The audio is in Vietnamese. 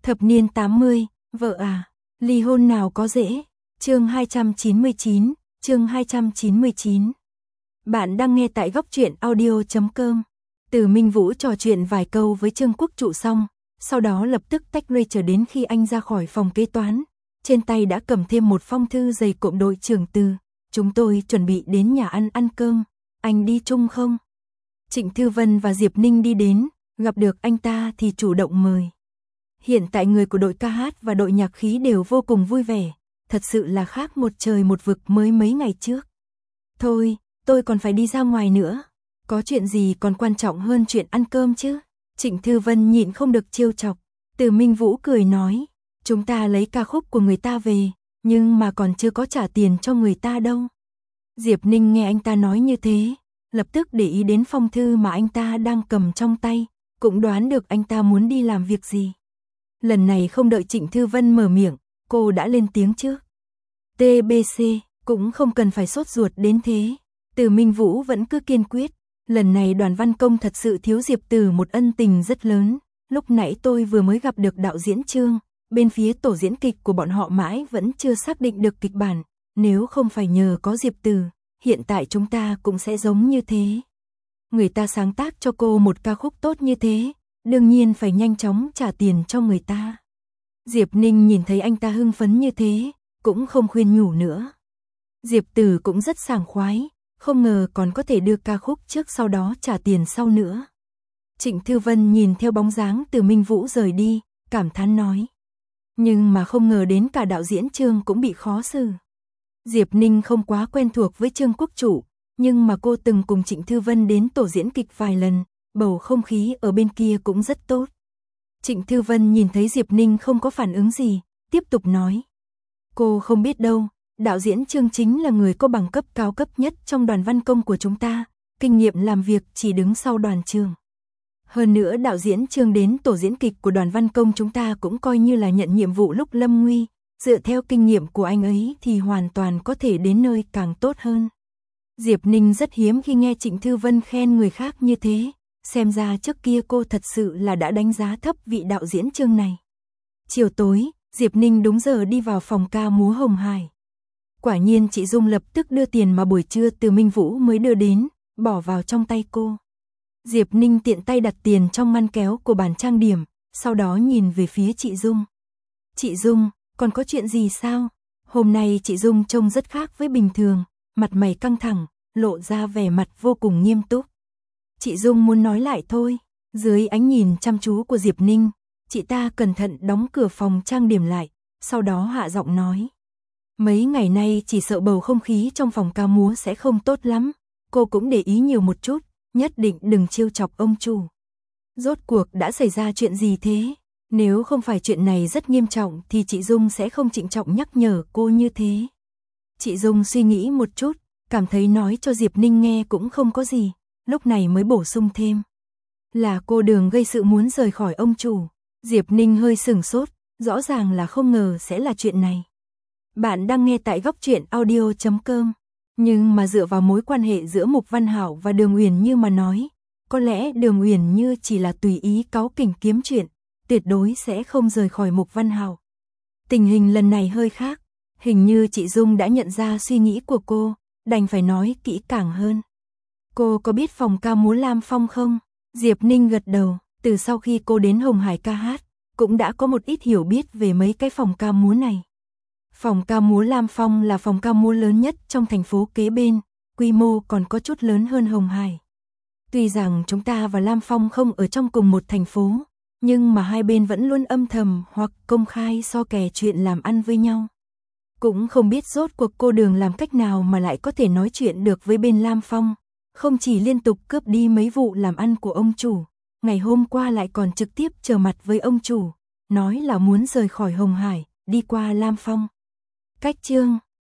Thập niên 80, vợ à, ly hôn nào có dễ. Chương 299, chương 299. Bạn đang nghe tại góc truyện audio.com. Từ Minh Vũ trò chuyện vài câu với Trương Quốc Trụ xong, sau đó lập tức tách Ray chờ đến khi anh ra khỏi phòng kế toán. Trên tay đã cầm thêm một phong thư dày cộm đội trưởng Từ. Chúng tôi chuẩn bị đến nhà ăn cơm, anh đi chung không? Trịnh Thư Vân và Diệp Ninh đi đến, gặp được anh ta thì chủ động mời. Hiện tại người của đội ca hát và đội nhạc khí đều vô cùng vui vẻ, thật sự là khác một trời một vực mới mấy ngày trước. Thôi, tôi còn phải đi ra ngoài nữa, có chuyện gì còn quan trọng hơn chuyện ăn cơm chứ? Trịnh Thư Vân nhịn không được trêu chọc. Từ Minh Vũ cười nói, chúng ta lấy ca khúc của người ta về, nhưng mà còn chưa có trả tiền cho người ta đâu. Diệp Ninh nghe anh ta nói như thế, lập tức để ý đến phong thư mà anh ta đang cầm trong tay, cũng đoán được anh ta muốn đi làm việc gì. Lần này không đợi Trịnh Thư Vân mở miệng, cô đã lên tiếng trước. TBC, cũng không cần phải sốt ruột đến thế. Từ Minh Vũ vẫn cứ kiên quyết. Lần này Đoàn Văn Công thật sự thiếu Diệp Từ một ân tình rất lớn. Lúc nãy tôi vừa mới gặp được đạo diễn Trương, bên phía tổ diễn kịch của bọn họ mãi vẫn chưa xác định được kịch bản. Nếu không phải nhờ có Diệp Từ, hiện tại chúng ta cũng sẽ giống như thế. Người ta sáng tác cho cô một ca khúc tốt như thế, đương nhiên phải nhanh chóng trả tiền cho người ta. Diệp Ninh nhìn thấy anh ta hưng phấn như thế, cũng không khuyên nhủ nữa. Diệp Từ cũng rất sảng khoái, không ngờ còn có thể đưa ca khúc trước sau đó trả tiền sau nữa. Trịnh Thư Vân nhìn theo bóng dáng Từ Minh Vũ rời đi, cảm thán nói. Nhưng mà không ngờ đến cả đạo diễn Trương cũng bị khó xử. Diệp Ninh không quá quen thuộc với Trương Quốc Trụ, nhưng mà cô từng cùng Trịnh Thư Vân đến tổ diễn kịch vài lần, bầu không khí ở bên kia cũng rất tốt. Trịnh Thư Vân nhìn thấy Diệp Ninh không có phản ứng gì, tiếp tục nói. Cô không biết đâu, đạo diễn Trương chính là người có bằng cấp cao cấp nhất trong Đoàn Văn Công của chúng ta, kinh nghiệm làm việc chỉ đứng sau Đoàn Trường. Hơn nữa đạo diễn Trương đến tổ diễn kịch của Đoàn Văn Công chúng ta cũng coi như là nhận nhiệm vụ lúc lâm nguy, dựa theo kinh nghiệm của anh ấy thì hoàn toàn có thể đến nơi càng tốt hơn. Diệp Ninh rất hiếm khi nghe Trịnh Thư Vân khen người khác như thế, xem ra trước kia cô thật sự là đã đánh giá thấp vị đạo diễn Trương này. Chiều tối, Diệp Ninh đúng giờ đi vào phòng ca múa Hồng Hải. Quả nhiên chị Dung lập tức đưa tiền mà buổi trưa Từ Minh Vũ mới đưa đến, bỏ vào trong tay cô. Diệp Ninh tiện tay đặt tiền trong ngăn kéo của bàn trang điểm, sau đó nhìn về phía chị Dung. Chị Dung, còn có chuyện gì sao? Hôm nay chị Dung trông rất khác với bình thường, mặt mày căng thẳng, lộ ra vẻ mặt vô cùng nghiêm túc. Chị Dung muốn nói lại thôi. Dưới ánh nhìn chăm chú của Diệp Ninh, chị ta cẩn thận đóng cửa phòng trang điểm lại, sau đó hạ giọng nói. Mấy ngày nay chỉ sợ bầu không khí trong phòng ca múa sẽ không tốt lắm, cô cũng để ý nhiều một chút, nhất định đừng trêu chọc ông chủ. Rốt cuộc đã xảy ra chuyện gì thế? Nếu không phải chuyện này rất nghiêm trọng thì chị Dung sẽ không trịnh trọng nhắc nhở cô như thế. Chị Dung suy nghĩ một chút, cảm thấy nói cho Diệp Ninh nghe cũng không có gì, lúc này mới bổ sung thêm. Là cô Đường gây sự muốn rời khỏi ông chủ. Diệp Ninh hơi sửng sốt, rõ ràng là không ngờ sẽ là chuyện này. Bạn đang nghe tại góc truyện audio.com. Nhưng mà dựa vào mối quan hệ giữa Mục Văn Hảo và Đường Uyển Như mà nói, có lẽ Đường Uyển Như chỉ là tùy ý cáu kỉnh kiếm chuyện, tuyệt đối sẽ không rời khỏi Mục Văn Hảo. Tình hình lần này hơi khác, hình như chị Dung đã nhận ra suy nghĩ của cô, đành phải nói kỹ càng hơn. Cô có biết phòng ca múa Lam Phong không? Diệp Ninh gật đầu, từ sau khi cô đến Hồng Hải ca hát, cũng đã có một ít hiểu biết về mấy cái phòng ca múa này. Phòng ca múa Lam Phong là phòng ca múa lớn nhất trong thành phố kế bên, quy mô còn có chút lớn hơn Hồng Hải. Tuy rằng chúng ta và Lam Phong không ở trong cùng một thành phố, nhưng mà hai bên vẫn luôn âm thầm hoặc công khai so kè chuyện làm ăn với nhau. Cũng không biết rốt cuộc cô Đường làm cách nào mà lại có thể nói chuyện được với bên Lam Phong, không chỉ liên tục cướp đi mấy vụ làm ăn của ông chủ, ngày hôm qua lại còn trực tiếp trở mặt với ông chủ, nói là muốn rời khỏi Hồng Hải, đi qua Lam Phong. Cách chương